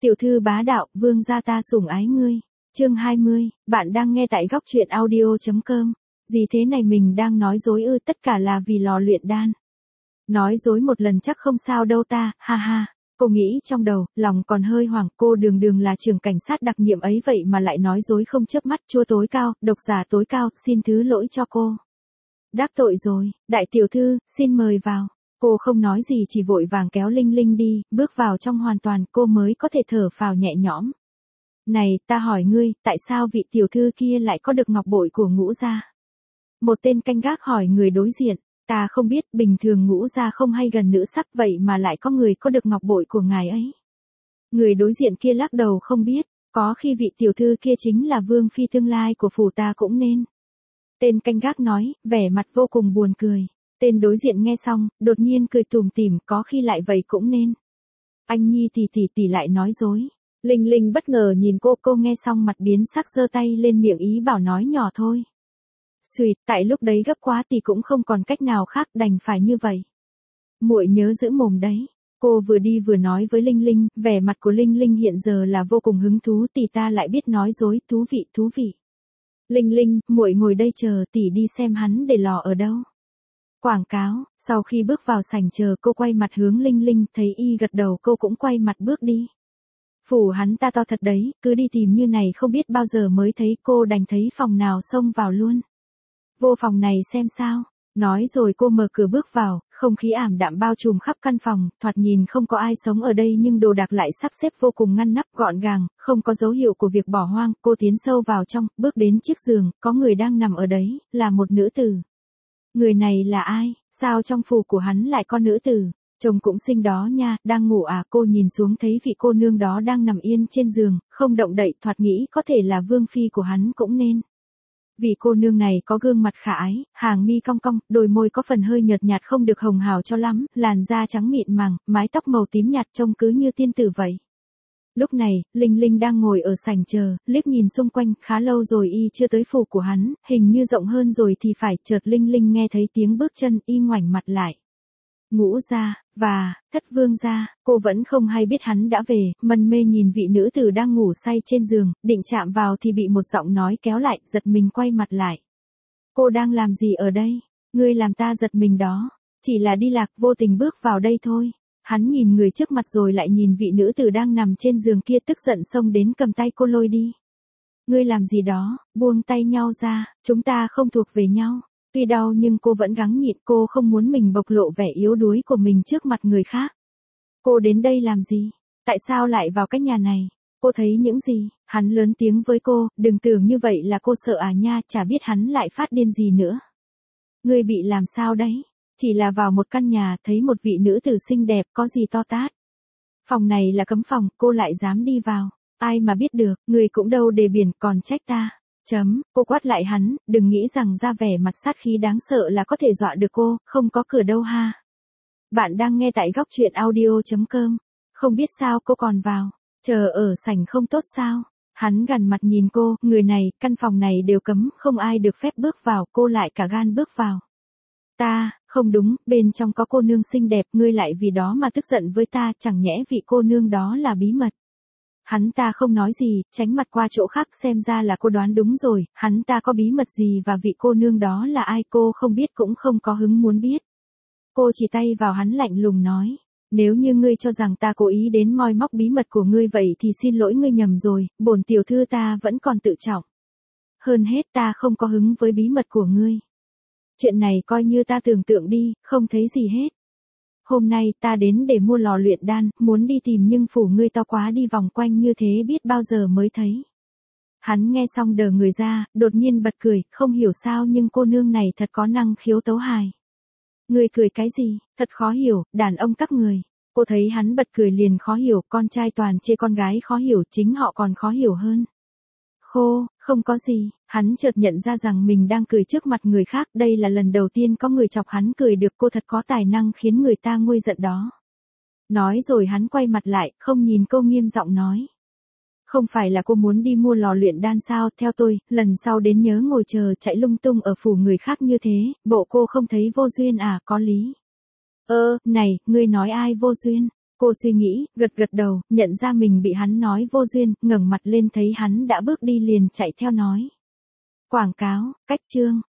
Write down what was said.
Tiểu thư bá đạo, vương gia ta sủng ái ngươi. Chương 20, bạn đang nghe tại góc truyện audio.com. Gì thế này, mình đang nói dối ư? Tất cả là vì lò luyện đan. Nói dối một lần chắc không sao đâu ta, ha ha. Cô nghĩ trong đầu, lòng còn hơi hoảng, cô đường đường là trưởng cảnh sát đặc nhiệm ấy vậy mà lại nói dối không chớp mắt. Chua tối cao, độc giả tối cao, xin thứ lỗi cho cô. Đắc tội rồi, đại tiểu thư, xin mời vào. Cô không nói gì, chỉ vội vàng kéo Linh Linh đi, bước vào trong hoàn toàn cô mới có thể thở phào nhẹ nhõm. Này, ta hỏi ngươi, tại sao vị tiểu thư kia lại có được ngọc bội của Ngũ gia? Một tên canh gác hỏi người đối diện. Ta không biết, bình thường Ngũ gia không hay gần nữ sắc vậy mà lại có người có được ngọc bội của ngài ấy. Người đối diện kia lắc đầu không biết, có khi vị tiểu thư kia chính là vương phi tương lai của phủ ta cũng nên. Tên canh gác nói, vẻ mặt vô cùng buồn cười. Tên đối diện nghe xong, đột nhiên cười tủm tỉm, có khi lại vậy cũng nên. Anh Nhi tỷ lại nói dối. Linh Linh bất ngờ nhìn cô nghe xong mặt biến sắc giơ tay lên miệng ý bảo nói nhỏ thôi. Xuyệt, tại lúc đấy gấp quá tỷ cũng không còn cách nào khác, đành phải như vậy. Muội nhớ giữ mồm đấy. Cô vừa đi vừa nói với Linh Linh, vẻ mặt của Linh Linh hiện giờ là vô cùng hứng thú, tỷ ta lại biết nói dối, thú vị. Linh Linh, muội ngồi đây chờ tỷ đi xem hắn để lò ở đâu. Quảng cáo, sau khi bước vào sảnh chờ cô quay mặt hướng Linh Linh, thấy y gật đầu cô cũng quay mặt bước đi. Phủ hắn ta to thật đấy, cứ đi tìm như này không biết bao giờ mới thấy, cô đành thấy phòng nào xông vào luôn. Vô phòng này xem sao, nói rồi cô mở cửa bước vào, không khí ảm đạm bao trùm khắp căn phòng, thoạt nhìn không có ai sống ở đây nhưng đồ đạc lại sắp xếp vô cùng ngăn nắp gọn gàng, không có dấu hiệu của việc bỏ hoang. Cô tiến sâu vào trong, bước đến chiếc giường, có người đang nằm ở đấy, là một nữ tử. Người này là ai, sao trong phủ của hắn lại có nữ tử, trông cũng xinh đó nha, đang ngủ à? Cô nhìn xuống thấy vị cô nương đó đang nằm yên trên giường, không động đậy, thoạt nghĩ có thể là vương phi của hắn cũng nên. Vị cô nương này có gương mặt khả ái, hàng mi cong cong, đôi môi có phần hơi nhợt nhạt không được hồng hào cho lắm, làn da trắng mịn màng, mái tóc màu tím nhạt trông cứ như tiên tử vậy. Lúc này, Linh Linh đang ngồi ở sảnh chờ, liếc nhìn xung quanh, khá lâu rồi y chưa tới phủ của hắn, hình như rộng hơn rồi thì phải, chợt Linh Linh nghe thấy tiếng bước chân, y ngoảnh mặt lại. Ngũ gia, và, Thất vương gia, cô vẫn không hay biết hắn đã về, mân mê nhìn vị nữ tử đang ngủ say trên giường, định chạm vào thì bị một giọng nói kéo lại, giật mình quay mặt lại. Cô đang làm gì ở đây? Ngươi làm ta giật mình đó, chỉ là đi lạc vô tình bước vào đây thôi. Hắn nhìn người trước mặt rồi lại nhìn vị nữ tử đang nằm trên giường kia, tức giận xông đến cầm tay cô lôi đi. Ngươi làm gì đó, buông tay nhau ra, chúng ta không thuộc về nhau. Tuy đau nhưng cô vẫn gắng nhịn, cô không muốn mình bộc lộ vẻ yếu đuối của mình trước mặt người khác. Cô đến đây làm gì? Tại sao lại vào cái nhà này? Cô thấy những gì? Hắn lớn tiếng với cô, đừng tưởng như vậy là cô sợ à nha, chả biết hắn lại phát điên gì nữa. Ngươi bị làm sao đấy? Chỉ là vào một căn nhà, thấy một vị nữ tử xinh đẹp, có gì to tát. Phòng này là cấm phòng, cô lại dám đi vào. Ai mà biết được, người cũng đâu đề biển, còn trách ta. Cô quát lại hắn, đừng nghĩ rằng ra vẻ mặt sát khí đáng sợ là có thể dọa được cô, không có cửa đâu ha. Bạn đang nghe tại góc truyện audio.com. Không biết sao cô còn vào, chờ ở sảnh không tốt sao? Hắn gằn mặt nhìn cô, người này, căn phòng này đều cấm, không ai được phép bước vào, cô lại cả gan bước vào. Không đúng, bên trong có cô nương xinh đẹp, ngươi lại vì đó mà tức giận với ta, chẳng nhẽ vị cô nương đó là bí mật. Hắn ta không nói gì, tránh mặt qua chỗ khác, xem ra là cô đoán đúng rồi, hắn ta có bí mật gì và vị cô nương đó là ai cô không biết cũng không có hứng muốn biết. Cô chỉ tay vào hắn lạnh lùng nói, nếu như ngươi cho rằng ta cố ý đến moi móc bí mật của ngươi vậy thì xin lỗi, ngươi nhầm rồi, bổn tiểu thư ta vẫn còn tự trọng. Hơn hết ta không có hứng với bí mật của ngươi. Chuyện này coi như ta tưởng tượng đi, không thấy gì hết. Hôm nay ta đến để mua lò luyện đan, muốn đi tìm nhưng phủ ngươi to quá, đi vòng quanh như thế biết bao giờ mới thấy. Hắn nghe xong đờ người ra, đột nhiên bật cười, không hiểu sao nhưng cô nương này thật có năng khiếu tấu hài. Ngươi cười cái gì, thật khó hiểu, đàn ông các người. Cô thấy hắn bật cười liền khó hiểu, con trai toàn chê con gái khó hiểu, chính họ còn khó hiểu hơn. Không có gì, hắn chợt nhận ra rằng mình đang cười trước mặt người khác, đây là lần đầu tiên có người chọc hắn cười được, cô thật có tài năng khiến người ta nguôi giận đó. Nói rồi hắn quay mặt lại, không nhìn cô nghiêm giọng nói. Không phải là cô muốn đi mua lò luyện đan sao, theo tôi, lần sau đến nhớ ngồi chờ chạy lung tung ở phủ người khác như thế, bộ cô không thấy vô duyên à, có lý. Này, ngươi nói ai vô duyên? Cô suy nghĩ, gật gật đầu, nhận ra mình bị hắn nói vô duyên, ngẩng mặt lên thấy hắn đã bước đi liền chạy theo nói. Quảng cáo, cách chương.